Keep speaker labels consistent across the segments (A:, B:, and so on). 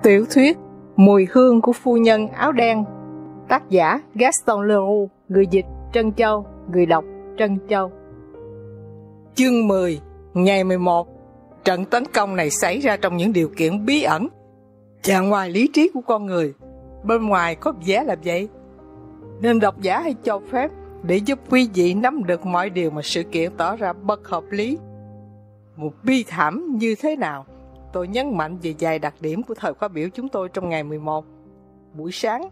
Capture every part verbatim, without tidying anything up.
A: Tiểu thuyết Mùi hương của phu nhân áo đen. Tác giả Gaston Leroux. Người dịch Trân Châu. Người đọc Trân Châu. Chương mười. Ngày mười một. Trận tấn công này xảy ra trong những điều kiện bí ẩn, chạm ngoài lý trí của con người. Bên ngoài có vẻ là vậy, nên độc giả hãy cho phép để giúp quý vị nắm được mọi điều mà sự kiện tỏ ra bất hợp lý. Một bi thảm như thế nào? Tôi nhấn mạnh về vài đặc điểm của thời khóa biểu chúng tôi trong ngày mười một. Buổi sáng.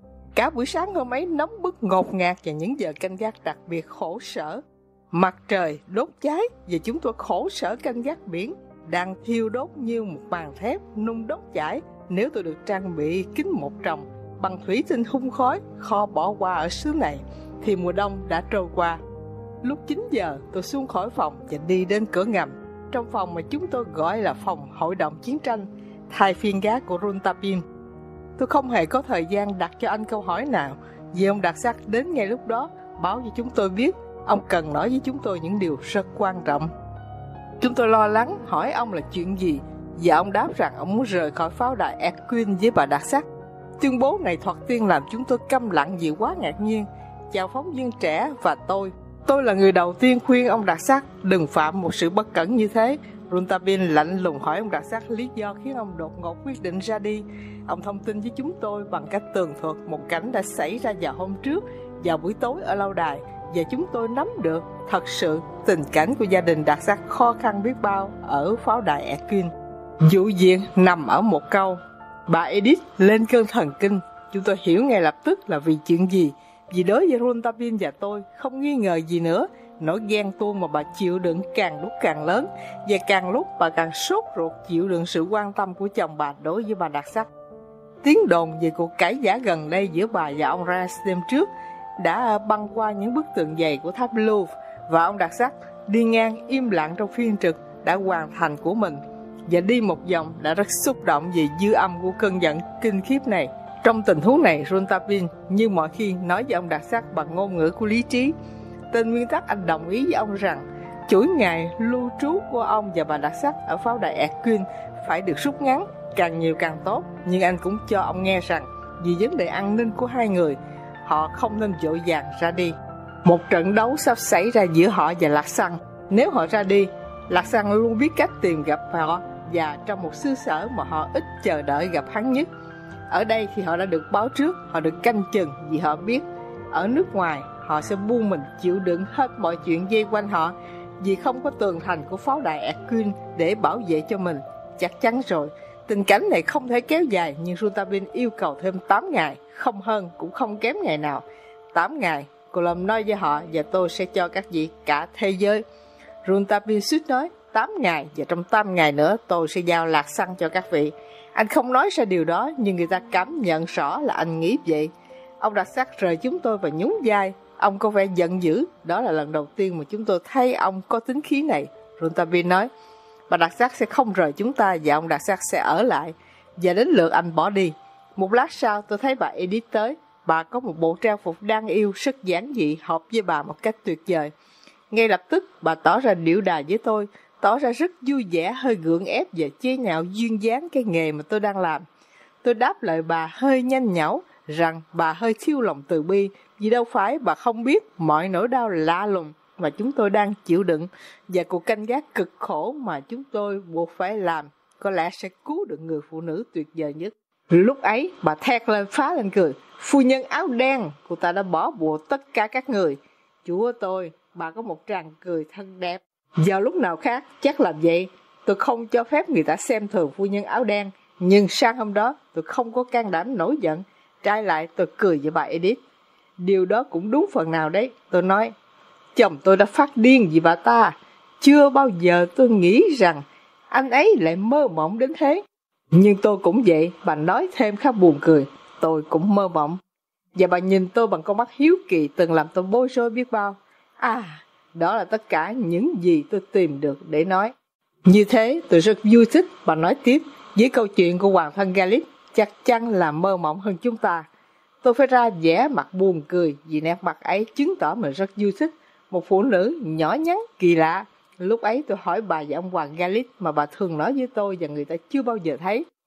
A: Cả buổi sáng hôm ấy nóng bức ngột ngạt và những giờ canh gác đặc biệt khổ sở. Mặt trời đốt cháy và chúng tôi khổ sở canh gác biển đang thiêu đốt như một màn thép nung đốt chảy. Nếu tôi được trang bị kính một tròng bằng thủy tinh hun khói kho bỏ qua ở xứ này thì mùa đông đã trôi qua. Lúc chín giờ tôi xuống khỏi phòng và đi đến cửa ngầm, trong phòng mà chúng tôi gọi là phòng hội đồng chiến tranh, thay phiên gác của Runtapin. Tôi không hề có thời gian đặt cho anh câu hỏi nào, vì ông đặc sắc đến ngay lúc đó báo cho chúng tôi biết ông cần nói với chúng tôi những điều rất quan trọng. Chúng tôi lo lắng hỏi ông là chuyện gì, và ông đáp rằng ông muốn rời khỏi pháo đài Erquin với bà đặc sắc. Tuyên bố này thoạt tiên làm chúng tôi câm lặng vì quá ngạc nhiên. Chào phóng viên trẻ và tôi. Tôi là người đầu tiên khuyên ông đặc sắc đừng phạm một sự bất cẩn như thế. Runtapin lạnh lùng hỏi ông đặc sắc lý do khiến ông đột ngột quyết định ra đi. Ông thông tin với chúng tôi bằng cách tường thuật một cảnh đã xảy ra vào hôm trước, vào buổi tối ở lâu đài, và chúng tôi nắm được thật sự tình cảnh của gia đình đặc sắc khó khăn biết bao ở pháo đài Erquin. Vụ việc nằm ở một câu: bà Edith lên cơn thần kinh. Chúng tôi hiểu ngay lập tức là vì chuyện gì. Vì đối với Runtapin và tôi không nghi ngờ gì nữa, nỗi ghen tuông mà bà chịu đựng càng lúc càng lớn, và càng lúc bà càng sốt ruột chịu đựng sự quan tâm của chồng bà đối với bà đặc sắc. Tiếng đồn về cuộc cãi vã gần đây giữa bà và ông Reims đêm trước đã băng qua những bức tường dày của tháp Louvre, và ông đặc sắc đi ngang im lặng trong phiên trực đã hoàn thành của mình, và đi một vòng đã rất xúc động về dư âm của cơn giận kinh khiếp này. Trong tình huống này, Runtapin như mọi khi nói với ông đặc sắc bằng ngôn ngữ của lý trí. Tên nguyên tắc anh đồng ý với ông rằng chuỗi ngày lưu trú của ông và bà đặc sắc ở pháo đài Erquin phải được rút ngắn, càng nhiều càng tốt. Nhưng anh cũng cho ông nghe rằng vì vấn đề an ninh của hai người, họ không nên vội vàng ra đi. Một trận đấu sắp xảy ra giữa họ và Lạc Xăng. Nếu họ ra đi, Lạc Xăng luôn biết cách tìm gặp họ, và trong một xứ sở mà họ ít chờ đợi gặp hắn nhất. Ở đây thì họ đã được báo trước, họ được canh chừng, vì họ biết ở nước ngoài họ sẽ buông mình chịu đựng hết mọi chuyện dây quanh họ, vì không có tường thành của pháo đài Erquin để bảo vệ cho mình. Chắc chắn rồi, tình cảnh này không thể kéo dài, nhưng Runtapin yêu cầu thêm tám ngày, không hơn cũng không kém ngày nào. tám ngày, cô Lâm nói với họ, và tôi sẽ cho các vị cả thế giới. Runtapin suýt nói, tám ngày, và trong tám ngày nữa tôi sẽ giao Lạc Xăng cho các vị. Anh không nói ra điều đó, nhưng người ta cảm nhận rõ là anh nghĩ vậy. Ông đặc sắc rời chúng tôi và nhún vai. Ông có vẻ giận dữ. Đó là lần đầu tiên mà chúng tôi thấy ông có tính khí này. Runtapin nói, bà đặc sắc sẽ không rời chúng ta, và ông đặc sắc sẽ ở lại, và đến lượt anh bỏ đi. Một lát sau tôi thấy bà Edith tới. Bà có một bộ trang phục đáng yêu, rất giản dị, hợp với bà một cách tuyệt vời. Ngay lập tức bà tỏ ra điệu đà với tôi, tỏ ra rất vui vẻ, hơi gượng ép và chế nhạo duyên dáng cái nghề mà tôi đang làm. Tôi đáp lời bà hơi nhanh nhảu rằng bà hơi thiếu lòng từ bi, vì đâu phải bà không biết mọi nỗi đau lạ lùng mà chúng tôi đang chịu đựng, và cuộc canh gác cực khổ mà chúng tôi buộc phải làm có lẽ sẽ cứu được người phụ nữ tuyệt vời nhất. Lúc ấy bà thét lên, phá lên cười. Phu nhân áo đen, cô ta đã bỏ bùa tất cả các người. Chúa tôi, bà có một tràng cười thân đẹp. Vào lúc nào khác chắc làm vậy, tôi không cho phép người ta xem thường phu nhân áo đen. Nhưng sáng hôm đó tôi không có can đảm nổi giận, trái lại tôi cười với bà Edith. Điều đó cũng đúng phần nào đấy, tôi nói. Chồng tôi đã phát điên vì bà ta. Chưa bao giờ tôi nghĩ rằng anh ấy lại mơ mộng đến thế. Nhưng tôi cũng vậy, bà nói thêm khá buồn cười. Tôi cũng mơ mộng. Và bà nhìn tôi bằng con mắt hiếu kỳ từng làm tôi bối rối biết bao. À, đó là tất cả những gì tôi tìm được để nói. Như thế tôi rất vui thích. Bà nói tiếp, với câu chuyện của hoàng thân Galit chắc chắn là mơ mộng hơn chúng ta. Tôi phải ra vẻ mặt buồn cười, vì nét mặt ấy chứng tỏ mình rất vui thích. Một phụ nữ nhỏ nhắn kỳ lạ. Lúc ấy tôi hỏi bà và ông hoàng Galit mà bà thường nói với tôi và người ta chưa bao giờ thấy.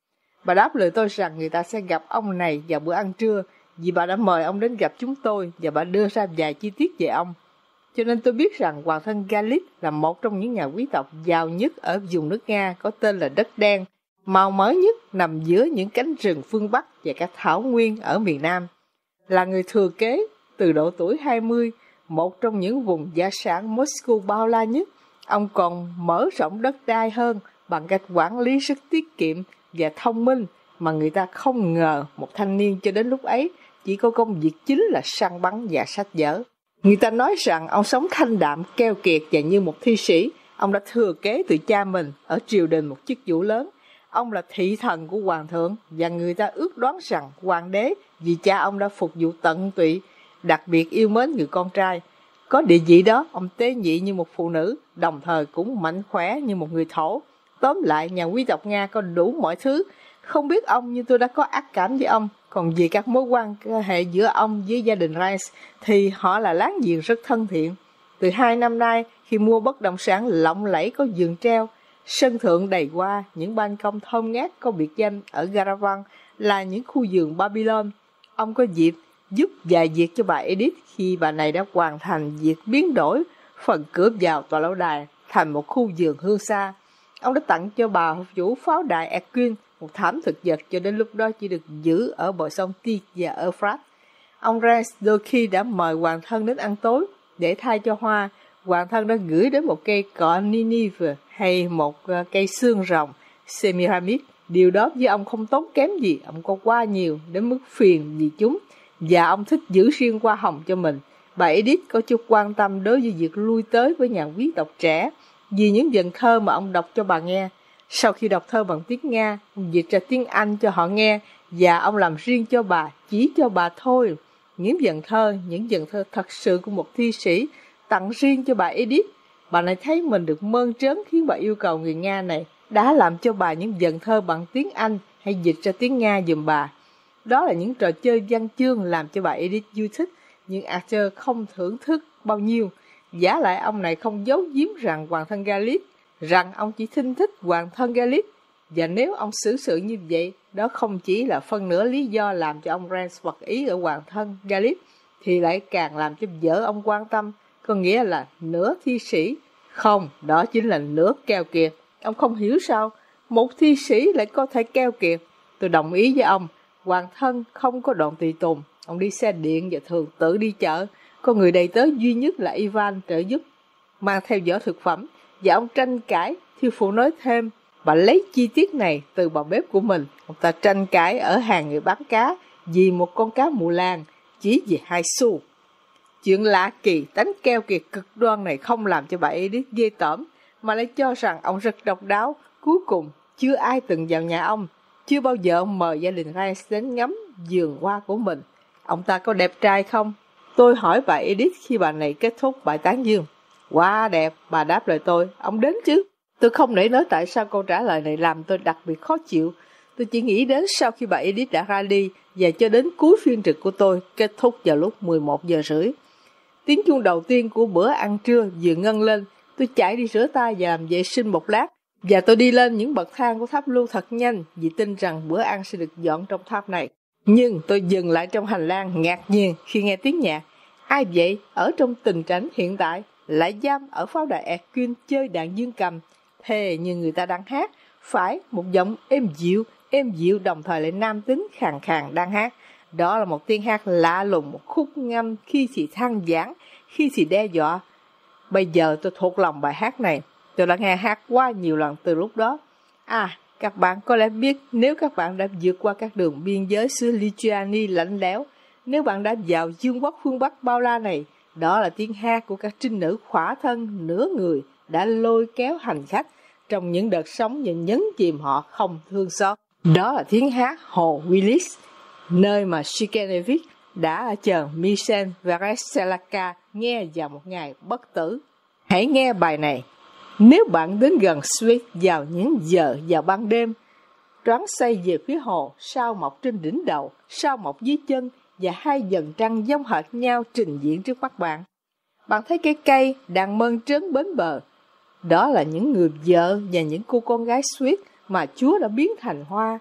A: Bà đáp lời tôi rằng người ta sẽ gặp ông này vào bữa ăn trưa, vì bà đã mời ông đến gặp chúng tôi và bà đưa ra vài chi tiết về ông. Cho nên tôi biết rằng hoàng thân Galit là một trong những nhà quý tộc giàu nhất ở vùng nước Nga có tên là đất đen, màu mỡ nhất nằm giữa những cánh rừng phương Bắc và các thảo nguyên ở miền Nam. Là người thừa kế từ độ tuổi hai mươi, một trong những vùng gia sản Moscow bao la nhất, ông còn mở rộng đất đai hơn bằng cách quản lý rất tiết kiệm và thông minh mà người ta không ngờ một thanh niên cho đến lúc ấy chỉ có công việc chính là săn bắn và sách vở. Người ta nói rằng ông sống thanh đạm, keo kiệt và như một thi sĩ. Ông đã thừa kế từ cha mình ở triều đình một chức vụ lớn. Ông là thị thần của hoàng thượng và người ta ước đoán rằng hoàng đế vì cha ông đã phục vụ tận tụy, đặc biệt yêu mến người con trai. Có địa vị đó, ông tế nhị như một phụ nữ, đồng thời cũng mạnh khỏe như một người thổ. Tóm lại, nhà quý tộc Nga có đủ mọi thứ. Không biết ông nhưng tôi đã có ác cảm với ông. Còn về các mối quan hệ giữa ông với gia đình Rice thì họ là láng giềng rất thân thiện. Từ hai năm nay, khi mua bất động sản lộng lẫy có giường treo, sân thượng đầy hoa, những ban công thơm ngát có biệt danh ở Garavan là những khu vườn Babylon, ông có dịp giúp vài việc cho bà Edith khi bà này đã hoàn thành việc biến đổi phần cửa vào tòa lâu đài thành một khu vườn hương xa. Ông đã tặng cho bà vũ pháo đài Erquin, một thảm thực vật cho đến lúc đó chỉ được giữ ở bờ sông Tigris và Euphrates. Ông Rice đôi khi đã mời hoàng thân đến ăn tối. Để thay cho hoa, hoàng thân đã gửi đến một cây cọ Ninive hay một cây xương rồng Semiramis. Điều đó với ông không tốn kém gì, ông có quá nhiều đến mức phiền vì chúng, và ông thích giữ riêng hoa hồng cho mình. Bà Edith có chút quan tâm đối với việc lui tới với nhà quý tộc trẻ vì những dần thơ mà ông đọc cho bà nghe. Sau khi đọc thơ bằng tiếng Nga, ông dịch ra tiếng Anh cho họ nghe và ông làm riêng cho bà, chỉ cho bà thôi. Những dần thơ, những dần thơ thật sự của một thi sĩ tặng riêng cho bà Edith. Bà này thấy mình được mơn trớn khiến bà yêu cầu người Nga này đã làm cho bà những dần thơ bằng tiếng Anh hay dịch ra tiếng Nga giùm bà. Đó là những trò chơi văn chương làm cho bà Edith vui thích, nhưng Arthur không thưởng thức bao nhiêu. Giả lại ông này không giấu giếm rằng hoàng thân Galit, rằng ông chỉ thinh thích hoàng thân Galit. Và nếu ông xử sự như vậy, đó không chỉ là phân nửa lý do làm cho ông Rance hoặc ý ở hoàng thân Galit, thì lại càng làm cho vợ ông quan tâm, có nghĩa là nửa thi sĩ. Không, đó chính là nửa keo kiệt. Ông không hiểu sao một thi sĩ lại có thể keo kiệt. Tôi đồng ý với ông, hoàng thân không có đoạn tùy tùng. Ông đi xe điện và thường tự đi chợ. Có người đầy tớ duy nhất là Ivan trợ giúp, mang theo giỏ thực phẩm. Và ông tranh cãi, thiếu phụ nói thêm, bà lấy chi tiết này từ bà bếp của mình. Ông ta tranh cãi ở hàng người bán cá vì một con cá mù làng, chỉ vì hai xu. Chuyện lạ kỳ, tánh keo kiệt cực đoan này không làm cho bà Edith ghê tởm, mà lại cho rằng ông rất độc đáo. Cuối cùng, chưa ai từng vào nhà ông, chưa bao giờ ông mời gia đình Rice đến ngắm vườn hoa của mình. Ông ta có đẹp trai không? Tôi hỏi bà Edith khi bà này kết thúc bài tán dương. Quá đẹp, bà đáp lời tôi, ông đến chứ. Tôi không để nói tại sao câu trả lời này làm tôi đặc biệt khó chịu. Tôi chỉ nghĩ đến sau khi bà Edith đã ra đi và cho đến cuối phiên trực của tôi kết thúc vào lúc mười một giờ rưỡi. Tiếng chuông đầu tiên của bữa ăn trưa vừa ngân lên, tôi chạy đi rửa tay và làm vệ sinh một lát. Và tôi đi lên những bậc thang của tháp lưu thật nhanh vì tin rằng bữa ăn sẽ được dọn trong tháp này. Nhưng tôi dừng lại trong hành lang ngạc nhiên khi nghe tiếng nhạc. Ai vậy ở trong tình cảnh hiện tại lại giam ở pháo đài Erquin chơi đàn dương cầm, thề như người ta đang hát, phải một giọng êm dịu, êm dịu đồng thời lại nam tính khàn khàn đang hát. Đó là một tiếng hát lạ lùng, một khúc ngâm khi thì than vãn, khi thì đe dọa. Bây giờ tôi thuộc lòng bài hát này, tôi đã nghe hát quá nhiều lần từ lúc đó. À, các bạn có lẽ biết nếu các bạn đã vượt qua các đường biên giới xứ Lithuania lạnh lẽo, nếu bạn đã vào vương quốc phương Bắc bao la này, đó là tiếng hát của các trinh nữ khỏa thân nửa người đã lôi kéo hành khách trong những đợt sóng và nhấn chìm họ không thương xót. Đó là tiếng hát hồ Willis, nơi mà Shikenevich đã chờ Michel Vereselaka nghe vào một ngày bất tử. Hãy nghe bài này. Nếu bạn đến gần Swift vào những giờ vào ban đêm, choáng xoay về phía hồ, sao mọc trên đỉnh đầu, sao mọc dưới chân và hai dần trăng giống hệt nhau trình diễn trước mắt bạn. Bạn thấy cái cây đang mơn trớn bến bờ. Đó là những người vợ và những cô con gái Swift mà Chúa đã biến thành hoa.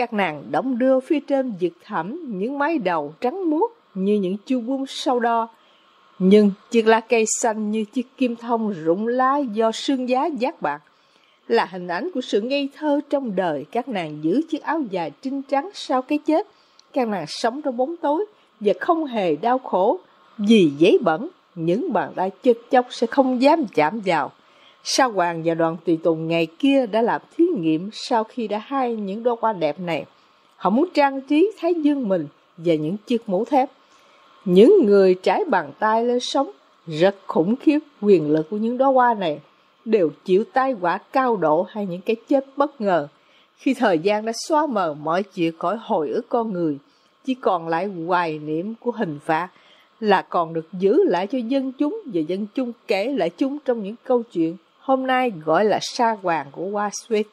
A: Các nàng đong đưa phía trên vực thẳm những mái đầu trắng muốt như những chu bum sâu đo. Nhưng chiếc lá cây xanh như chiếc kim thông rụng lá do sương giá giác bạc, là hình ảnh của sự ngây thơ trong đời. Các nàng giữ chiếc áo dài trinh trắng sau cái chết. Các nàng sống trong bóng tối và không hề đau khổ vì giấy bẩn. Những bàn tay chết chóc sẽ không dám chạm vào. Sa Hoàng và đoàn tùy tùng ngày kia đã làm thí nghiệm sau khi đã hai những đóa hoa đẹp này. Họ muốn trang trí thái dương mình và những chiếc mũ thép. Những người trải bàn tay lên sống rất khủng khiếp. Quyền lực của những đóa hoa này đều chịu tai họa cao độ hay những cái chết bất ngờ. Khi thời gian đã xóa mờ mọi chuyện khỏi hồi ức con người, chỉ còn lại hoài niệm của hình phạt là còn được giữ lại cho dân chúng, và dân chúng kể lại chúng trong những câu chuyện hôm nay gọi là Sa Hoàng của Washington.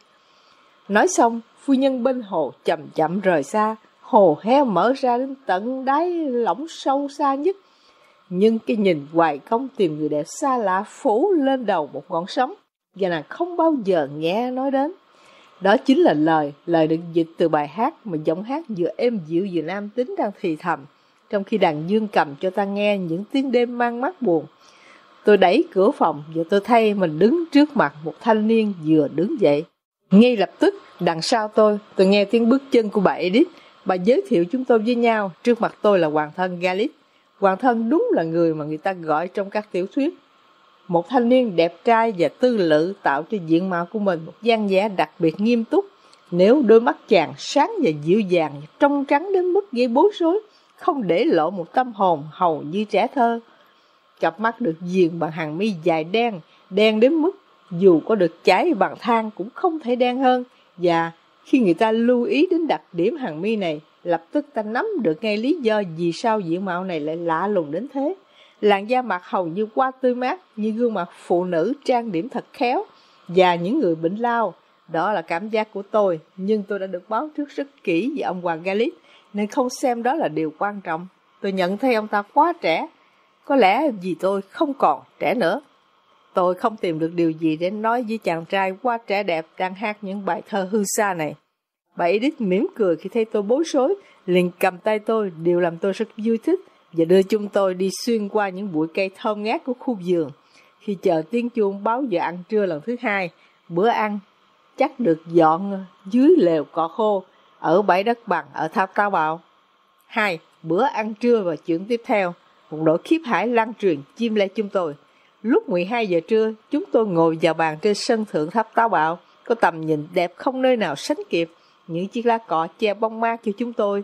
A: Nói xong, phu nhân bên hồ chậm chậm rời xa. Hồ heo mở ra đến tận đáy lỏng sâu xa nhất. Nhưng cái nhìn hoài công tìm người đẹp xa lạ phủ lên đầu một ngọn sóng, và nàng không bao giờ nghe nói đến. Đó chính là lời, lời được dịch từ bài hát mà giọng hát vừa êm dịu vừa nam tính đang thì thầm, trong khi đàn dương cầm cho ta nghe những tiếng đêm mang mát buồn. Tôi đẩy cửa phòng và tôi thấy mình đứng trước mặt một thanh niên vừa đứng dậy. Ngay lập tức, đằng sau tôi, tôi nghe tiếng bước chân của bà Edith. Bà giới thiệu chúng tôi với nhau. Trước mặt tôi là hoàng thân Galit. Hoàng thân đúng là người mà người ta gọi trong các tiểu thuyết. Một thanh niên đẹp trai và tư lự tạo cho diện mạo của mình một dáng vẻ đặc biệt nghiêm túc. Nếu đôi mắt chàng sáng và dịu dàng, trong trắng đến mức gây bối rối, không để lộ một tâm hồn hầu như trẻ thơ. Cặp mắt được viền bằng hàng mi dài đen, đen đến mức dù có được chải bằng than cũng không thể đen hơn. Và khi người ta lưu ý đến đặc điểm hàng mi này, lập tức ta nắm được ngay lý do vì sao diện mạo này lại lạ lùng đến thế. Làn da mặt hầu như hoa tươi mát, như gương mặt phụ nữ trang điểm thật khéo, và những người bệnh lao. Đó là cảm giác của tôi, nhưng tôi đã được báo trước rất kỹ về ông hoàng Galit, nên không xem đó là điều quan trọng. Tôi nhận thấy ông ta quá trẻ, có lẽ vì tôi không còn trẻ nữa. Tôi không tìm được điều gì để nói với chàng trai quá trẻ đẹp đang hát những bài thơ hư xa này. Bà Edith mỉm cười khi thấy tôi bối rối, liền cầm tay tôi, điều làm tôi rất vui thích, và đưa chúng tôi đi xuyên qua những bụi cây thơm ngát của khu vườn. Khi chờ tiếng chuông báo giờ ăn trưa lần thứ hai, bữa ăn chắc được dọn dưới lều cỏ khô ở bãi đất bằng ở Tháp Táo Bạo. Hai, bữa ăn trưa và chuyện tiếp theo, một nỗi khiếp hãi lan truyền chiêm lấy chúng tôi. Lúc mười hai giờ trưa, chúng tôi ngồi vào bàn trên sân thượng Tháp Táo Bạo, có tầm nhìn đẹp không nơi nào sánh kịp. Những chiếc lá cọ che bóng mát cho chúng tôi.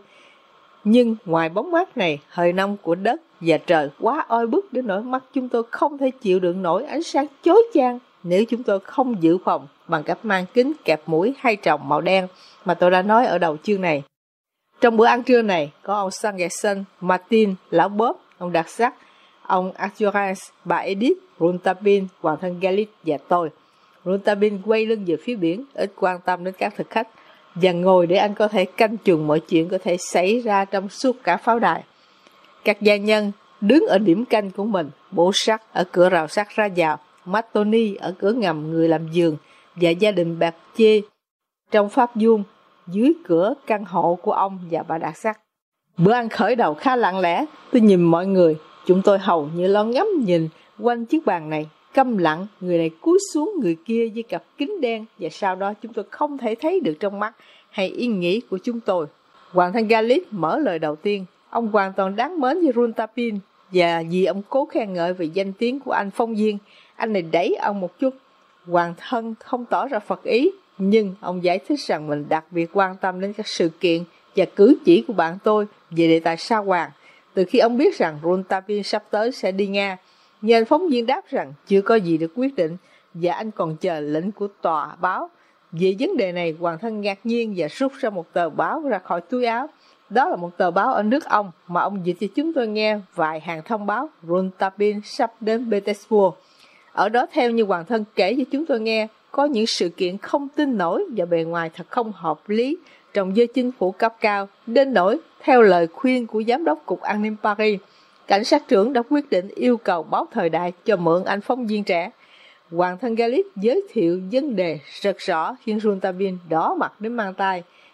A: Nhưng ngoài bóng mát này, hơi nóng của đất và trời quá oi bức đến nỗi mắt chúng tôi không thể chịu đựng nổi ánh sáng chói chang nếu chúng tôi không giữ phòng bằng cách mang kính kẹp mũi hay tròng màu đen mà tôi đã nói ở đầu chương này. Trong bữa ăn trưa này, có ông Sangerson, Martin, lão Bob, ông Đặc Sắc, ông Arthurance, bà Edith, Rontabin, hoàng thân Galit và tôi. Rontabin quay lưng về phía biển, ít quan tâm đến các thực khách, và ngồi để anh có thể canh chừng mọi chuyện có thể xảy ra trong suốt cả pháo đài. Các gia nhân đứng ở điểm canh của mình, bổ sắt ở cửa rào sắt ra vào, Matoni ở cửa ngầm người làm giường, và gia đình bạc chê trong pháp vuông dưới cửa căn hộ của ông và bà Đặc Sắc. Bữa ăn khởi đầu khá lặng lẽ. Tôi nhìn mọi người, chúng tôi hầu như lo ngắm nhìn quanh chiếc bàn này, câm lặng, người này cúi xuống người kia với cặp kính đen, và sau đó chúng tôi không thể thấy được trong mắt hay ý nghĩ của chúng tôi. Hoàng thân Galit mở lời đầu tiên. Ông hoàn toàn đáng mến với Runtapin, và vì ông cố khen ngợi về danh tiếng của anh Phong Viên, anh này đẩy ông một chút. Hoàng thân không tỏ ra phật ý, nhưng ông giải thích rằng mình đặc biệt quan tâm đến các sự kiện và cử chỉ của bạn tôi về đề tài Sa Hoàng, từ khi ông biết rằng Runtapin sắp tới sẽ đi Nga. Nhưng anh phóng viên đáp rằng chưa có gì được quyết định, và anh còn chờ lệnh của tòa báo. Về vấn đề này, hoàng thân ngạc nhiên và rút ra một tờ báo ra khỏi túi áo. Đó là một tờ báo ở nước ông mà ông dịch cho chúng tôi nghe vài hàng thông báo Runtapin sắp đến Petersburg. Ở đó, theo như hoàng thân kể cho chúng tôi nghe, có những sự kiện không tin nổi và bề ngoài thật không hợp lý trong giới chính phủ cấp cao, đến nỗi theo lời khuyên của giám đốc cục an ninh Paris, cảnh sát trưởng đã quyết định yêu cầu báo Thời Đại cho mượn anh phóng viên trẻ. Hoàng thân Galit giới thiệu vấn đề rất rõ khiến Runtapin đỏ mặt đến mang tay,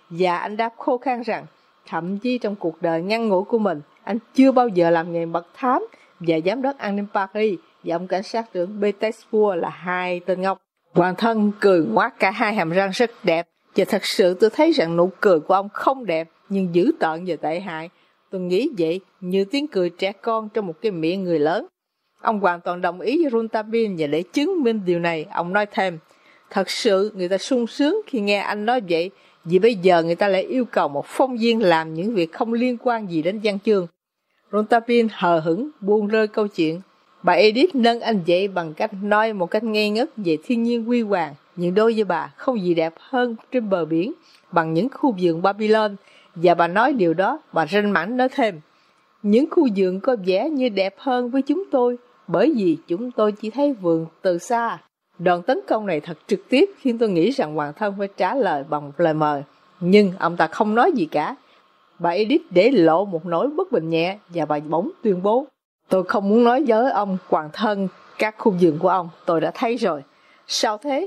A: Và anh đáp khô khan rằng, thậm chí trong cuộc đời ngắn ngủi của mình, anh chưa bao giờ làm nghề mật thám, và giám đốc an ninh Paris và ông cảnh sát trưởng Petersburg là hai tên ngốc. Hoàng thân cười ngoác cả hai hàm răng rất đẹp, và thật sự tôi thấy rằng nụ cười của ông không đẹp, nhưng dữ tợn và tệ hại. Tôi nghĩ vậy như tiếng cười trẻ con trong một cái miệng người lớn. Ông hoàn toàn đồng ý với Rouletabille, và để chứng minh điều này, ông nói thêm, thật sự người ta sung sướng khi nghe anh nói vậy, vì bây giờ người ta lại yêu cầu một phóng viên làm những việc không liên quan gì đến văn chương. Rouletabille hờ hững buông rơi câu chuyện. Bà Edith nâng anh dậy bằng cách nói một cách ngây ngất về thiên nhiên huy hoàng, nhưng đối với bà không gì đẹp hơn trên bờ biển bằng những khu vườn Babylon, và bà nói điều đó, bà ranh mãnh nói thêm, những khu vườn có vẻ như đẹp hơn với chúng tôi, bởi vì chúng tôi chỉ thấy vườn từ xa. Đòn tấn công này thật trực tiếp khiến tôi nghĩ rằng hoàng thân phải trả lời bằng một lời mời, nhưng ông ta không nói gì cả. Bà Edith để lộ một nỗi bất bình nhẹ, và bà bỗng tuyên bố, tôi không muốn nói với ông hoàng thân các khu vườn của ông, tôi đã thấy rồi. Sao thế?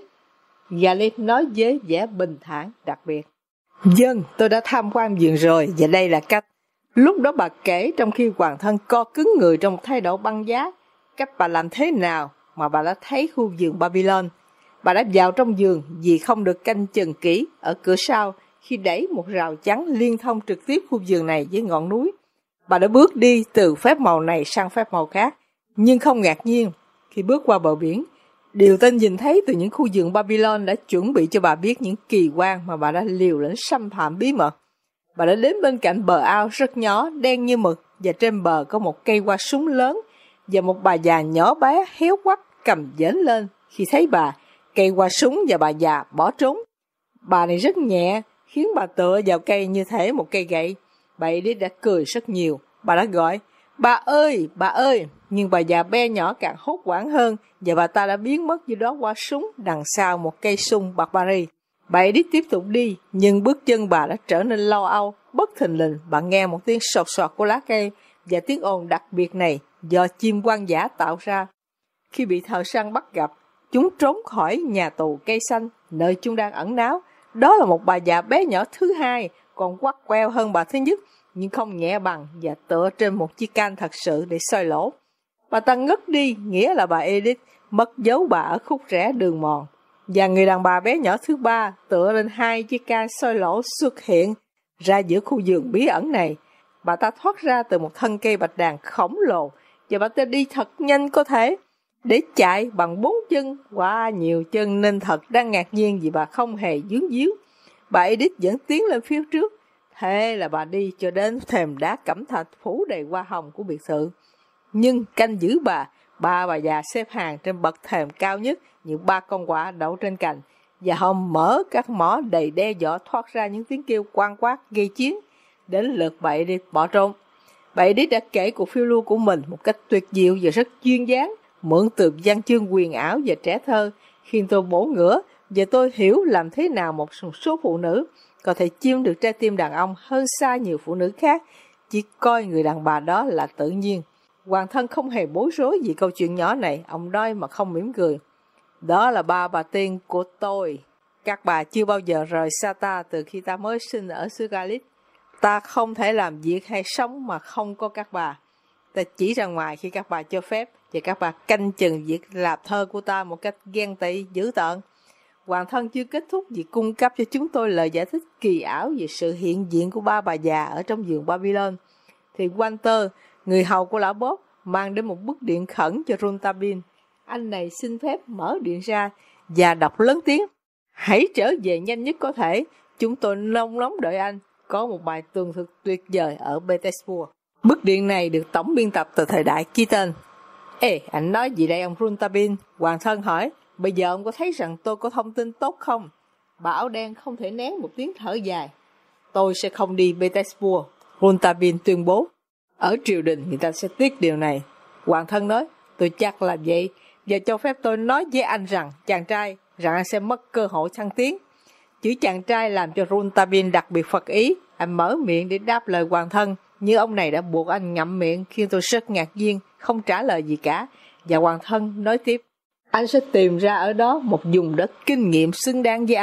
A: Galit nói với vẻ bình thản đặc biệt. Dân, tôi đã tham quan vườn rồi, và đây là cách. Lúc đó bà kể trong khi hoàng thân co cứng người trong một thái độ băng giá, cách bà làm thế nào mà bà đã thấy khu vườn Babylon. Bà đã vào trong vườn vì không được canh chừng kỹ ở cửa sau khi đẩy một rào chắn liên thông trực tiếp khu vườn này với ngọn núi. Bà đã bước đi từ phép màu này sang phép màu khác, nhưng không ngạc nhiên khi bước qua bờ biển. Điều tên nhìn thấy từ những khu vườn Babylon đã chuẩn bị cho bà biết những kỳ quan mà bà đã liều lĩnh xâm phạm bí mật. Bà đã đến bên cạnh bờ ao rất nhỏ, đen như mực, và trên bờ có một cây hoa súng lớn, và một bà già nhỏ bé héo quắt cầm dễn lên. Khi thấy bà, cây hoa súng và bà già bỏ trốn. Bà này rất nhẹ, khiến bà tựa vào cây như thể một cây gậy. Bà Edith đã cười rất nhiều. Bà đã gọi, bà ơi, bà ơi, nhưng bà già bé nhỏ càng hốt hoảng hơn, và bà ta đã biến mất dưới đó hoa súng đằng sau một cây sung Barbary. Bà Edith tiếp tục đi, nhưng bước chân bà đã trở nên lo âu. Bất thình lình, bà nghe một tiếng sột soạt của lá cây, và tiếng ồn đặc biệt này do chim hoang dã tạo ra. Khi bị thợ săn bắt gặp, chúng trốn khỏi nhà tù cây xanh, nơi chúng đang ẩn náu. Đó là một bà già bé nhỏ thứ hai, còn quắt queo hơn bà thứ nhất, nhưng không nhẹ bằng, và tựa trên một chiếc can thật sự để soi lỗ. Bà ta ngất đi, nghĩa là bà Edith mất dấu bà ở khúc rẽ đường mòn. Và người đàn bà bé nhỏ thứ ba tựa lên hai chiếc can soi lỗ xuất hiện ra giữa khu vườn bí ẩn này. Bà ta thoát ra từ một thân cây bạch đàn khổng lồ, và bà ta đi thật nhanh có thể, để chạy bằng bốn chân, qua wow, nhiều chân nên thật đang ngạc nhiên vì bà không hề dướng díu. Bà Edith vẫn tiến lên phía trước, thế là bà đi cho đến thềm đá cẩm thạch phủ đầy hoa hồng của biệt thự. Nhưng canh giữ bà, ba bà già xếp hàng trên bậc thềm cao nhất, những ba con quạ đậu trên cành, và họ mở các mỏ đầy đe dọa thoát ra những tiếng kêu quan quát gây chiến. Đến lượt bà Edith bỏ trốn. Bà Edith đã kể cuộc phiêu lưu của mình một cách tuyệt diệu và rất duyên dáng, mượn từ văn chương quyền ảo và trẻ thơ, khiến tôi bổ ngửa, và tôi hiểu làm thế nào một số phụ nữ có thể chiếm được trái tim đàn ông hơn xa nhiều phụ nữ khác, chỉ coi người đàn bà đó là tự nhiên. Hoàng thân không hề bối rối vì câu chuyện nhỏ này, ông nói mà không mỉm cười. Đó là ba bà tiên của tôi. Các bà chưa bao giờ rời xa ta từ khi ta mới sinh ở xứ Galit. Ta không thể làm việc hay sống mà không có các bà. Ta chỉ ra ngoài khi các bà cho phép, và các bà canh chừng việc làm thơ của ta một cách ghen tị, dữ tợn. Hoàng thân chưa kết thúc việc cung cấp cho chúng tôi lời giải thích kỳ ảo về sự hiện diện của ba bà già ở trong vườn Babylon, thì Walter, người hầu của lão Bob, mang đến một bức điện khẩn cho Rouletabille. Anh này xin phép mở điện ra và đọc lớn tiếng. Hãy trở về nhanh nhất có thể, chúng tôi nóng nóng đợi anh. Có một bài tường thực tuyệt vời ở Petersburg. Bức điện này được tổng biên tập từ thời đại Keaton. Ê, anh nói gì đây ông Rouletabille? Hoàng thân hỏi, bây giờ ông có thấy rằng tôi có thông tin tốt không? Bà áo đen không thể nén một tiếng thở dài. Tôi sẽ không đi Petersburg, Rouletabille tuyên bố. Ở triều đình người ta sẽ tiếc điều này. Hoàng thân nói, tôi chắc là vậy, và cho phép tôi nói với anh rằng, chàng trai, rằng anh sẽ mất cơ hội thăng tiến. Chữ chàng trai làm cho Rouletabille đặc biệt phật ý. Anh mở miệng để đáp lời hoàng thân, nhưng ông này đã buộc anh ngậm miệng, khiến tôi rất ngạc nhiên, không trả lời gì cả. Và hoàng thân nói tiếp, anh sẽ tìm ra ở đó một vùng đất kinh nghiệm xứng đáng với anh,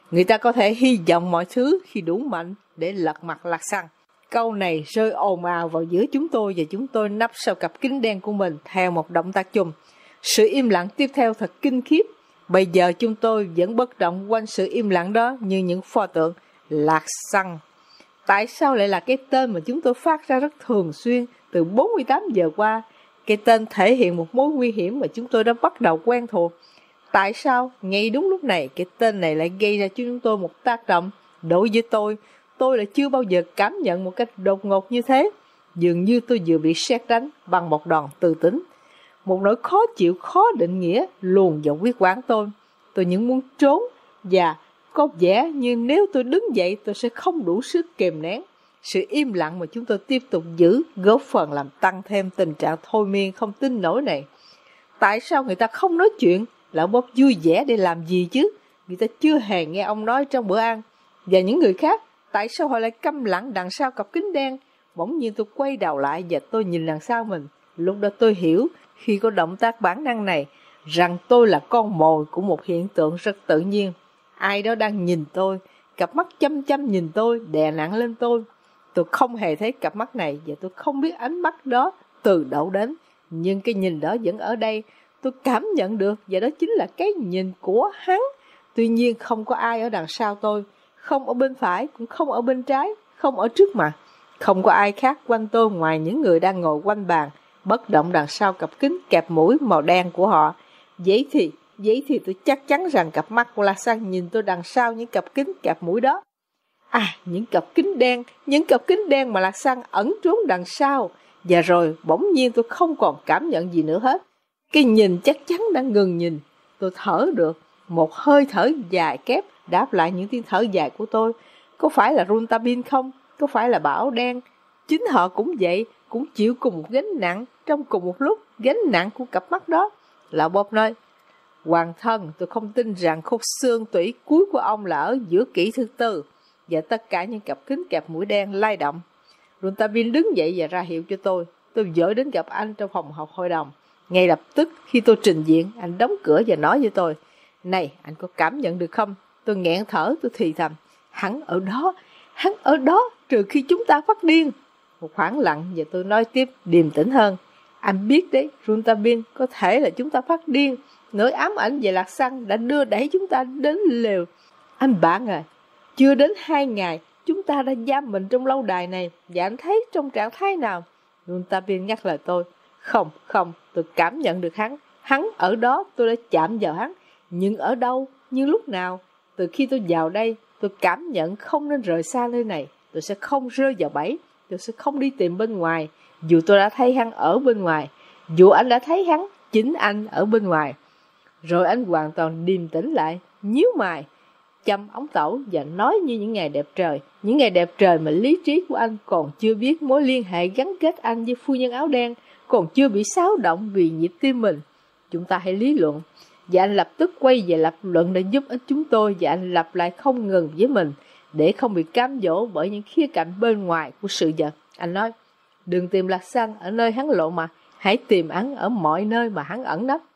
A: Người ta có thể hy vọng mọi thứ khi đủ mạnh để lật mặt lạc xăng. Câu này rơi ồn ào vào giữa chúng tôi và chúng tôi nấp sau cặp kính đen của mình theo một động tác chung. Sự im lặng tiếp theo thật kinh khiếp. Bây giờ chúng tôi vẫn bất động quanh sự im lặng đó như những pho tượng. Lạc xăng. Tại sao lại là cái tên mà chúng tôi phát ra rất thường xuyên từ bốn mươi tám giờ qua? Cái tên thể hiện một mối nguy hiểm mà chúng tôi đã bắt đầu quen thuộc. Tại sao ngay đúng lúc này cái tên này lại gây ra cho chúng tôi một tác động? Đối với tôi, tôi lại chưa bao giờ cảm nhận một cách đột ngột như thế. Dường như tôi vừa bị sét đánh bằng một đòn từ tính. Một nỗi khó chịu khó định nghĩa luồn vào huyết quản tôi. Tôi những muốn trốn và có vẻ như nếu tôi đứng dậy tôi sẽ không đủ sức kìm nén. Sự im lặng mà chúng tôi tiếp tục giữ góp phần làm tăng thêm tình trạng thôi miên không tin nổi này. Tại sao người ta không nói chuyện? Lão Bob vui vẻ để làm gì chứ? Người ta chưa hề nghe ông nói trong bữa ăn. Và những người khác, tại sao họ lại câm lặng đằng sau cặp kính đen? Bỗng nhiên tôi quay đầu lại và tôi nhìn đằng sau mình. Lúc đó tôi hiểu, khi có động tác bản năng này, rằng tôi là con mồi của một hiện tượng rất tự nhiên. Ai đó đang nhìn tôi, cặp mắt chăm chăm nhìn tôi, đè nặng lên tôi. Tôi không hề thấy cặp mắt này và tôi không biết ánh mắt đó từ đâu đến. Nhưng cái nhìn đó vẫn ở đây. Tôi cảm nhận được và đó chính là cái nhìn của hắn. Tuy nhiên không có ai ở đằng sau tôi, không ở bên phải, cũng không ở bên trái, không ở trước mặt. Không có ai khác quanh tôi ngoài những người đang ngồi quanh bàn, bất động đằng sau cặp kính kẹp mũi màu đen của họ. Vậy thì, vậy thì tôi chắc chắn rằng cặp mắt của Lạc Xăng nhìn tôi đằng sau những cặp kính kẹp mũi đó. À, những cặp kính đen, những cặp kính đen mà Lạc Xăng ẩn trốn đằng sau. Và rồi bỗng nhiên tôi không còn cảm nhận gì nữa hết. Cái nhìn chắc chắn đã ngừng nhìn. Tôi thở được. Một hơi thở dài kép đáp lại những tiếng thở dài của tôi. Có phải là Rontabin không? Có phải là bà áo đen? Chính họ cũng vậy, cũng chịu cùng một gánh nặng trong cùng một lúc, gánh nặng của cặp mắt đó. Lão Bob nói, Hoàng thân, tôi không tin rằng khúc xương tủy cuối của ông là ở giữa kỷ thứ tư. Và tất cả những cặp kính kẹp mũi đen lay động. Rontabin đứng dậy và ra hiệu cho tôi. Tôi dội đến gặp anh trong phòng họp hội đồng. Ngay lập tức khi tôi trình diện, anh đóng cửa và nói với tôi, này, anh có cảm nhận được không? Tôi nghẹn thở, tôi thì thầm, hắn ở đó, hắn ở đó, trừ khi chúng ta phát điên. Một khoảng lặng và tôi nói tiếp điềm tĩnh hơn. Anh biết đấy, Rontabin, có thể là chúng ta phát điên. Nỗi ám ảnh về Lạc Xăng đã đưa đẩy chúng ta đến lều. Anh bạn à, chưa đến hai ngày, chúng ta đã giam mình trong lâu đài này. Và anh thấy trong trạng thái nào? Rontabin nhắc lời tôi. Không, không, tôi cảm nhận được hắn. Hắn ở đó, tôi đã chạm vào hắn. Nhưng ở đâu, nhưng lúc nào? Từ khi tôi vào đây, tôi cảm nhận không nên rời xa nơi này. Tôi sẽ không rơi vào bẫy. Tôi sẽ không đi tìm bên ngoài. Dù tôi đã thấy hắn ở bên ngoài. Dù anh đã thấy hắn, chính anh ở bên ngoài. Rồi anh hoàn toàn điềm tĩnh lại, nhíu mày, châm ống tẩu và nói như những ngày đẹp trời. Những ngày đẹp trời mà lý trí của anh còn chưa biết mối liên hệ gắn kết anh với phu nhân áo đen, còn chưa bị xáo động vì nhịp tim mình. Chúng ta hãy lý luận. Và anh lập tức quay về lập luận để giúp ích chúng tôi, và anh lặp lại không ngừng với mình để không bị cám dỗ bởi những khía cạnh bên ngoài của sự vật. Anh nói, đừng tìm Lạc Xăng ở nơi hắn lộ mặt, hãy tìm hắn ở mọi nơi mà hắn ẩn nấp.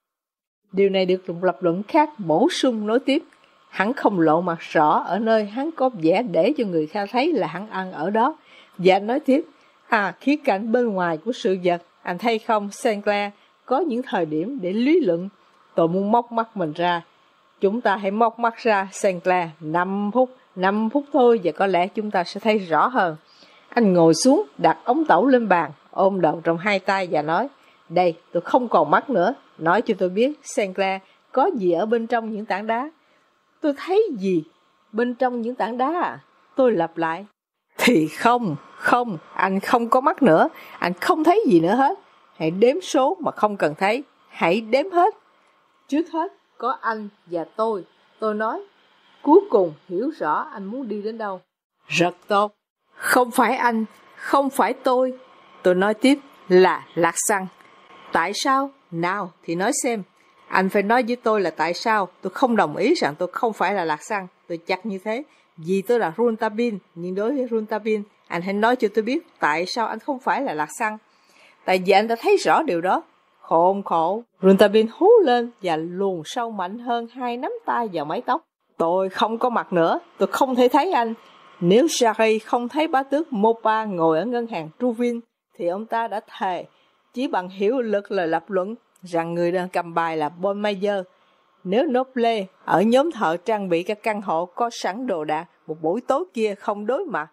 A: Điều này được một lập luận khác bổ sung nói tiếp. Hắn không lộ mặt rõ ở nơi hắn có vẻ để cho người khác thấy là hắn ăn ở đó. Và anh nói tiếp, à, khía cạnh bên ngoài của sự vật, anh thấy không, Saint Clair, có những thời điểm để lý luận. Tôi muốn móc mắt mình ra. Chúng ta hãy móc mắt ra, Saint Clair, năm phút, năm phút thôi và có lẽ chúng ta sẽ thấy rõ hơn. Anh ngồi xuống, đặt ống tẩu lên bàn, ôm đầu trong hai tay và nói, đây, tôi không còn mắt nữa. Nói cho tôi biết, Saint Clair, có gì ở bên trong những tảng đá? Tôi thấy gì? Bên trong những tảng đá à? Tôi lặp lại. Thì không, không, anh không có mắt nữa. Anh không thấy gì nữa hết. Hãy đếm số mà không cần thấy. Hãy đếm hết. Trước hết, có anh và tôi. Tôi nói, cuối cùng hiểu rõ anh muốn đi đến đâu. Rất tốt. Không phải anh, không phải tôi. Tôi nói tiếp là Lạc Xăng. Tại sao? Nào, thì nói xem. Anh phải nói với tôi là tại sao. Tôi không đồng ý rằng tôi không phải là Lạc Xăng. Tôi chắc như thế. Vì tôi là Rontabin. Nhưng đối với Rontabin, anh hãy nói cho tôi biết tại sao anh không phải là Lạc Xăng. Tại vì anh đã thấy rõ điều đó. Khốn khổ. Rontabin hú lên và luồn sâu mạnh hơn hai nắm tay vào mái tóc. Tôi không có mặt nữa, tôi không thể thấy anh. Nếu Shari không thấy bá tước Mopa ngồi ở ngân hàng Truvin, thì ông ta đã thề, chỉ bằng hiểu lực lời lập luận, rằng người đang cầm bài là Bonmayer. Nếu Noble ở nhóm thợ trang bị các căn hộ có sẵn đồ đạc một buổi tối kia không đối mặt,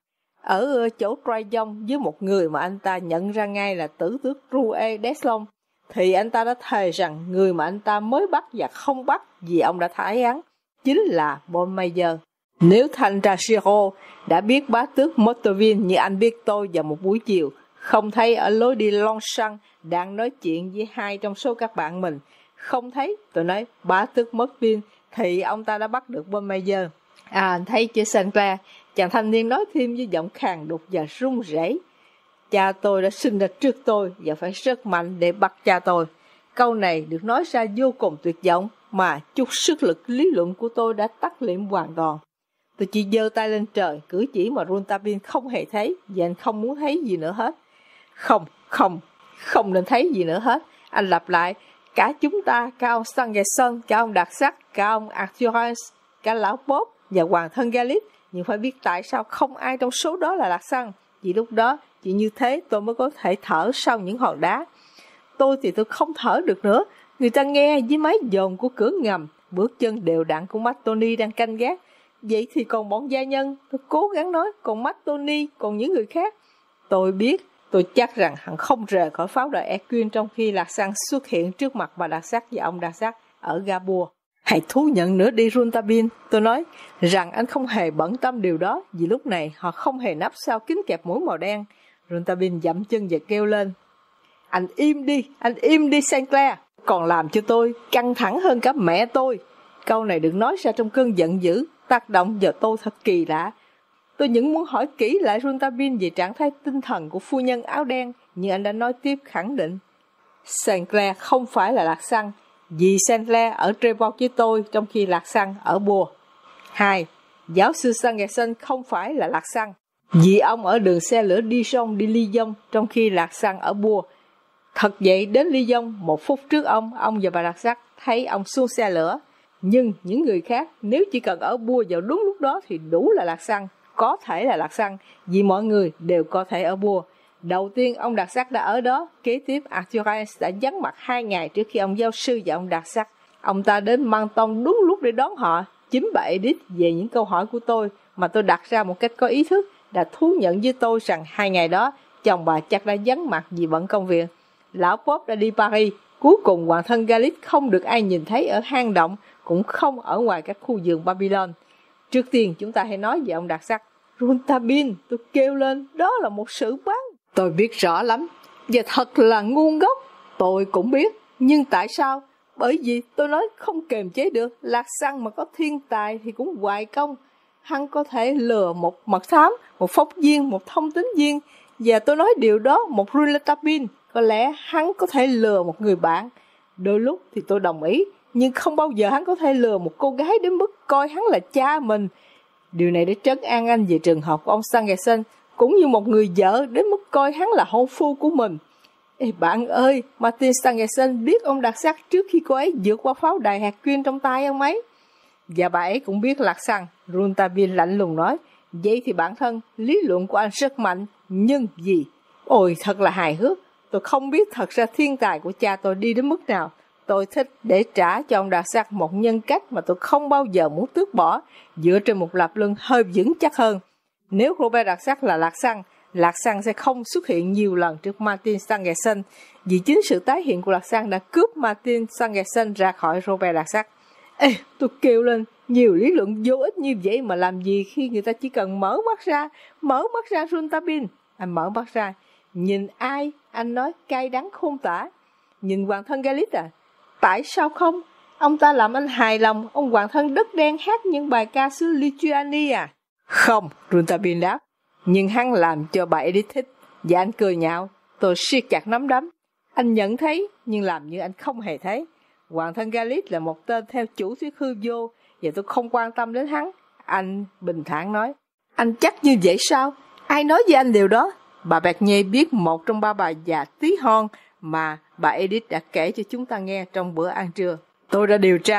A: ở chỗ Trayon với một người mà anh ta nhận ra ngay là tử tước Rue Deslong, thì anh ta đã thề rằng người mà anh ta mới bắt và không bắt vì ông đã thải án chính là Bonmayer. Nếu thanh tra Siro đã biết bá tước Motovin như anh biết tôi vào một buổi chiều, không thấy ở lối đi Longchamp đang nói chuyện với hai trong số các bạn mình, không thấy, tôi nói bá tước Motovin, thì ông ta đã bắt được Bonmayer. À, anh thấy chưa Sinclair? Chàng thanh niên nói thêm với giọng khàn đục và run rẩy. Cha tôi đã sinh ra trước tôi và phải rất mạnh để bắt cha tôi. Câu này được nói ra vô cùng tuyệt vọng, mà chút sức lực lý luận của tôi đã tắt liệm hoàn toàn. Tôi chỉ giơ tay lên trời, cử chỉ mà Rontabin không hề thấy, và anh không muốn thấy gì nữa hết. Không, không, không nên thấy gì nữa hết. Anh lặp lại, cả chúng ta, cả ông Stangerson, cả ông Đặc Sắc, cả ông Arthurance, cả lão Bob và hoàng thân Galit, nhưng phải biết tại sao không ai trong số đó là Lạc Xăng. Vì lúc đó, chỉ như thế tôi mới có thể thở sau những hòn đá. Tôi thì tôi không thở được nữa. Người ta nghe với máy dồn của cửa ngầm, bước chân đều đặn của mắt Tony đang canh gác. Vậy thì còn bọn gia nhân, tôi cố gắng nói, còn mắt Tony, còn những người khác. Tôi biết, tôi chắc rằng hắn không rời khỏi pháo đài Erquin trong khi Lạc Xăng xuất hiện trước mặt bà Đặc Sắc và ông Đặc Sắc ở Gabua. Hãy thú nhận nữa đi Rontabin, tôi nói, rằng anh không hề bận tâm điều đó, vì lúc này họ không hề nắp sau kính kẹp mũi màu đen. Rontabin dậm chân và kêu lên. Anh im đi, anh im đi Sinclair, còn làm cho tôi căng thẳng hơn cả mẹ tôi. Câu này được nói ra trong cơn giận dữ, tác động vào tôi thật kỳ lạ. Tôi những muốn hỏi kỹ lại Rontabin về trạng thái tinh thần của phu nhân áo đen, nhưng anh đã nói tiếp khẳng định. Sinclair không phải là Lạc Xăng, vì Sinclair ở Trevor với tôi trong khi Lạc Xăng ở Bùa. Hai, giáo sư Stangerson không phải là Lạc Xăng, vì ông ở đường xe lửa Dijon đi Lyon trong khi Lạc Xăng ở Bùa. Thật vậy, đến Lyon một phút trước ông, ông và bà Đặc Sắc thấy ông xuống xe lửa. Nhưng những người khác, nếu chỉ cần ở Bùa vào đúng lúc đó thì đủ là Lạc Xăng, có thể là Lạc Xăng, vì mọi người đều có thể ở Bùa. Đầu tiên, ông Đặc Sắc đã ở đó, kế tiếp Arthurance đã vắng mặt hai ngày trước khi ông giáo sư và ông Đặc Sắc. Ông ta đến Menton đúng lúc để đón họ. Chính bà Edith về những câu hỏi của tôi mà tôi đặt ra một cách có ý thức đã thú nhận với tôi rằng hai ngày đó, chồng bà chắc đã vắng mặt vì bận công việc. Lão Bob đã đi Paris, cuối cùng hoàng thân Galit không được ai nhìn thấy ở hang động, cũng không ở ngoài các khu vườn Babylon. Trước tiên chúng ta hãy nói về ông Đặc Sắc. Rontabin, tôi kêu lên, đó là một sự bắn. Tôi biết rõ lắm, và thật là ngu ngốc. Tôi cũng biết, nhưng tại sao? Bởi vì tôi nói không kềm chế được, Lạc Xăng mà có thiên tài thì cũng hoài công. Hắn có thể lừa một mật thám, một phóng viên, một thông tín viên, và tôi nói điều đó một Rontabin. Có lẽ hắn có thể lừa một người bạn. Đôi lúc thì tôi đồng ý, nhưng không bao giờ hắn có thể lừa một cô gái đến mức coi hắn là cha mình. Điều này để trấn an anh về trường hợp của ông Stangerson, cũng như một người vợ đến mức coi hắn là hôn phu của mình. Ê bạn ơi, Martin Stangerson biết ông Đặc Sắc trước khi cô ấy vượt qua pháo đài hạt quyên trong tay ông ấy. Và bà ấy cũng biết Lạc Xăng, Rontabin lạnh lùng nói. Vậy thì bản thân, lý luận của anh rất mạnh, nhưng gì? Ôi thật là hài hước. Tôi không biết thật ra thiên tài của cha tôi đi đến mức nào. Tôi thích để trả cho ông Đặc Sắc một nhân cách mà tôi không bao giờ muốn tước bỏ, dựa trên một lập luận hơi vững chắc hơn. Nếu Robert Đặc Sắc là Lạc Xăng, Lạc Xăng sẽ không xuất hiện nhiều lần trước Martin Stangerson, vì chính sự tái hiện của Lạc Xăng đã cướp Martin Stangerson ra khỏi Robert Đặc Sắc. Ê, tôi kêu lên, nhiều lý luận vô ích như vậy mà làm gì khi người ta chỉ cần mở mắt ra, mở mắt ra Rontabin. Anh mở mắt ra, nhìn ai? Anh nói cay đắng khôn tả. Nhìn hoàng thân Galit à? Tại sao không? Ông ta làm anh hài lòng, ông hoàng thân đất đen hát những bài ca xứ Lithuania à? Không, Rontabin đáp. Nhưng hắn làm cho bà Edith thích. Và anh cười nhạo. Tôi siết chặt nắm đấm. Anh nhận thấy, nhưng làm như anh không hề thấy. Hoàng thân Galit là một tên theo chủ thuyết hư vô, và tôi không quan tâm đến hắn. Anh bình thản nói. Anh chắc như vậy sao? Ai nói với anh điều đó? Bà Bernier biết một trong ba bà già tí hon mà bà Edith đã kể cho chúng ta nghe trong bữa ăn trưa. Tôi đã điều tra,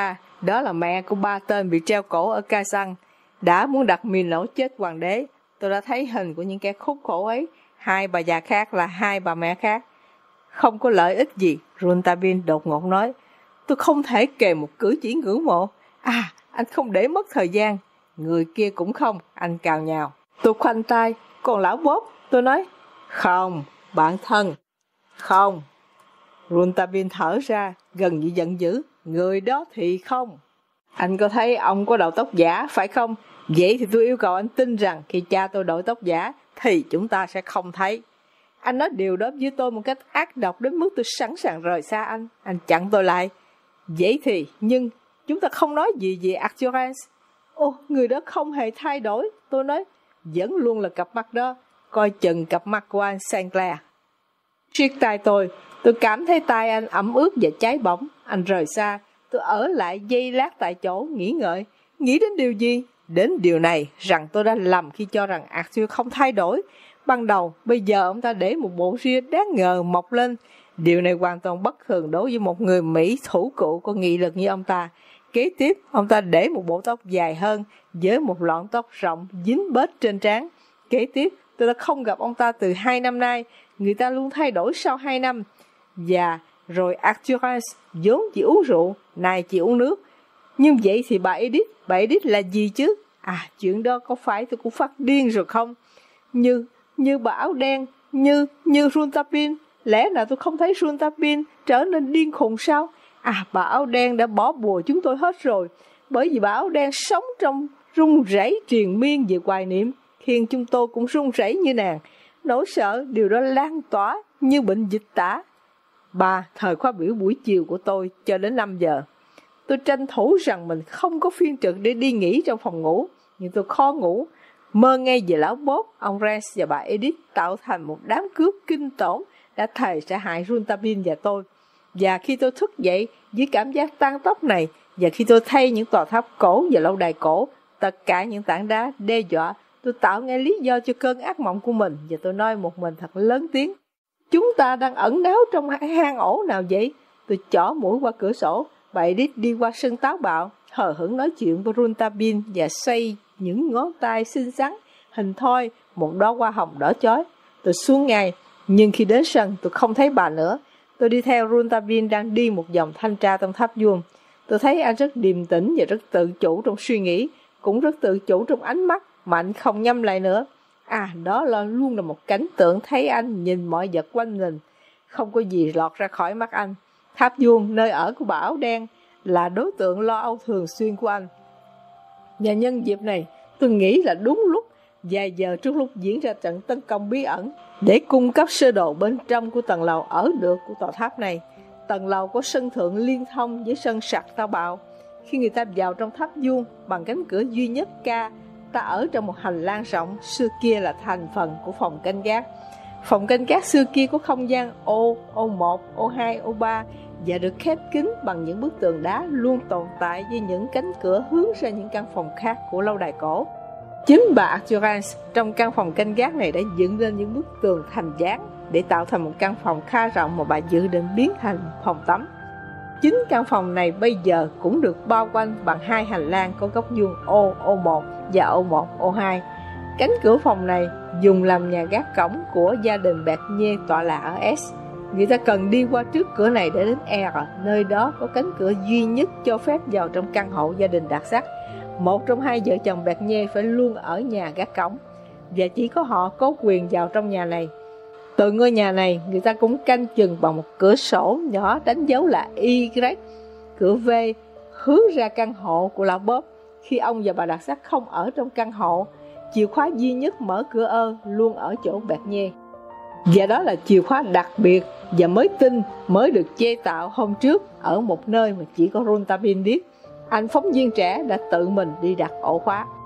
A: Đó là mẹ của ba tên bị treo cổ ở Kazan, đã muốn đặt mìn nổ chết hoàng đế. Tôi đã thấy hình của những kẻ khốn khổ ấy. Hai bà già khác là hai bà mẹ khác. Không có lợi ích gì, Rontabin đột ngột nói. Tôi không thể kèm một cử chỉ ngưỡng mộ. À, anh không để mất thời gian. Người kia cũng không, anh cào nhào. Tôi khoanh tay, còn lão Bob, tôi nói. Không, bạn thân. Không. Rontabin thở ra, gần như giận dữ. Người đó thì không. Anh có thấy ông có đầu tóc giả, phải không? Vậy thì tôi yêu cầu anh tin rằng khi cha tôi đội tóc giả, thì chúng ta sẽ không thấy. Anh nói điều đó với tôi một cách ác độc đến mức tôi sẵn sàng rời xa anh. Anh chặn tôi lại. Vậy thì, nhưng chúng ta không nói gì về Arthurance. Ồ, người đó không hề thay đổi. Tôi nói, vẫn luôn là cặp mắt đó. Coi chừng cặp mắt của anh Saint Clair. Siết tay tôi, tôi cảm thấy tay anh ẩm ướt và cháy bỏng. Anh rời xa. Tôi ở lại giây lát tại chỗ, nghĩ ngợi. Nghĩ đến điều gì? Đến điều này, rằng tôi đã lầm khi cho rằng Arthur không thay đổi. Ban đầu, bây giờ ông ta để một bộ ria đáng ngờ mọc lên. Điều này hoàn toàn bất thường đối với một người Mỹ thủ cụ có nghị lực như ông ta. Kế tiếp, ông ta để một bộ tóc dài hơn, với một lọn tóc rộng dính bết trên trán. Kế tiếp, tôi đã không gặp ông ta từ hai năm nay. Người ta luôn thay đổi sau hai năm. Và rồi Arthurance vốn chỉ uống rượu, nay chỉ uống nước. Nhưng vậy thì bà Edith, bà Edith là gì chứ? À, chuyện đó có phải tôi cũng phát điên rồi không? Như, như bà áo đen, như, như Rontabin. Lẽ nào tôi không thấy Rontabin trở nên điên khùng sao? À, bà áo đen đã bỏ bùa chúng tôi hết rồi. Bởi vì bà áo đen sống trong run rẩy triền miên về hoài niệm, khiến chúng tôi cũng run rẩy như nàng. Nỗi sợ điều đó lan tỏa như bệnh dịch tả. Ba, thời khóa biểu buổi chiều của tôi cho đến năm giờ. Tôi tranh thủ rằng mình không có phiên trực để đi nghỉ trong phòng ngủ, nhưng tôi khó ngủ. Mơ ngay về lão Bob, ông Rance và bà Edith tạo thành một đám cướp kinh tởm đã thề sẽ hại Rontabin và tôi. Và khi tôi thức dậy với cảm giác tan tóc này, và khi tôi thay những tòa tháp cổ và lâu đài cổ, tất cả những tảng đá đe dọa, tôi tạo ngay lý do cho cơn ác mộng của mình, và tôi nói một mình thật lớn tiếng. Chúng ta đang ẩn náu trong hang ổ nào vậy? Tôi chỏ mũi qua cửa sổ. Bà Edith đi qua sân táo bạo, hờ hững nói chuyện với Rontabin và xoay những ngón tay xinh xắn, hình thoi một đóa hoa hồng đỏ chói. Tôi xuống ngay, nhưng khi đến sân tôi không thấy bà nữa. Tôi đi theo Rontabin đang đi một vòng thanh tra trong tháp vuông. Tôi thấy anh rất điềm tĩnh và rất tự chủ trong suy nghĩ, cũng rất tự chủ trong ánh mắt mà anh không nhắm lại nữa. À, đó là luôn là một cảnh tượng thấy anh nhìn mọi vật quanh mình, không có gì lọt ra khỏi mắt anh. Tháp vuông, nơi ở của bà áo đen, là đối tượng lo âu thường xuyên của anh. Và nhân dịp này, tôi nghĩ là đúng lúc, vài giờ trước lúc diễn ra trận tấn công bí ẩn, để cung cấp sơ đồ bên trong của tầng lầu ở được của tòa tháp này. Tầng lầu có sân thượng liên thông với sân sặc tao bạo. Khi người ta vào trong tháp vuông bằng cánh cửa duy nhất ca, ta ở trong một hành lang rộng, xưa kia là thành phần của phòng canh gác. Phòng canh gác xưa kia có không gian ô, ô một, ô hai, ô ba và được khép kín bằng những bức tường đá luôn tồn tại với những cánh cửa hướng ra những căn phòng khác của lâu đài cổ. Chính bà Arthurance trong căn phòng canh gác này đã dựng lên những bức tường thành dáng để tạo thành một căn phòng khá rộng mà bà dự định biến thành phòng tắm. Chính căn phòng này bây giờ cũng được bao quanh bằng hai hành lang có góc vuông ô, ô một và ô một, ô hai. Cánh cửa phòng này dùng làm nhà gác cổng của gia đình Bernier tọa lạc ở S. Người ta cần đi qua trước cửa này để đến R, nơi đó có cánh cửa duy nhất cho phép vào trong căn hộ gia đình đặc sắc. Một trong hai vợ chồng Bernier phải luôn ở nhà gác cổng, và chỉ có họ có quyền vào trong nhà này. Từ ngôi nhà này, người ta cũng canh chừng bằng một cửa sổ nhỏ đánh dấu là Y. Cửa V hướng ra căn hộ của lão Bob. Khi ông và bà đặc sắc không ở trong căn hộ, chìa khóa duy nhất mở cửa ơ luôn ở chỗ Bernier. Và đó là chìa khóa đặc biệt và mới tinh, mới được chế tạo hôm trước ở một nơi mà chỉ có Rontabin biết. Anh phóng viên trẻ đã tự mình đi đặt ổ khóa.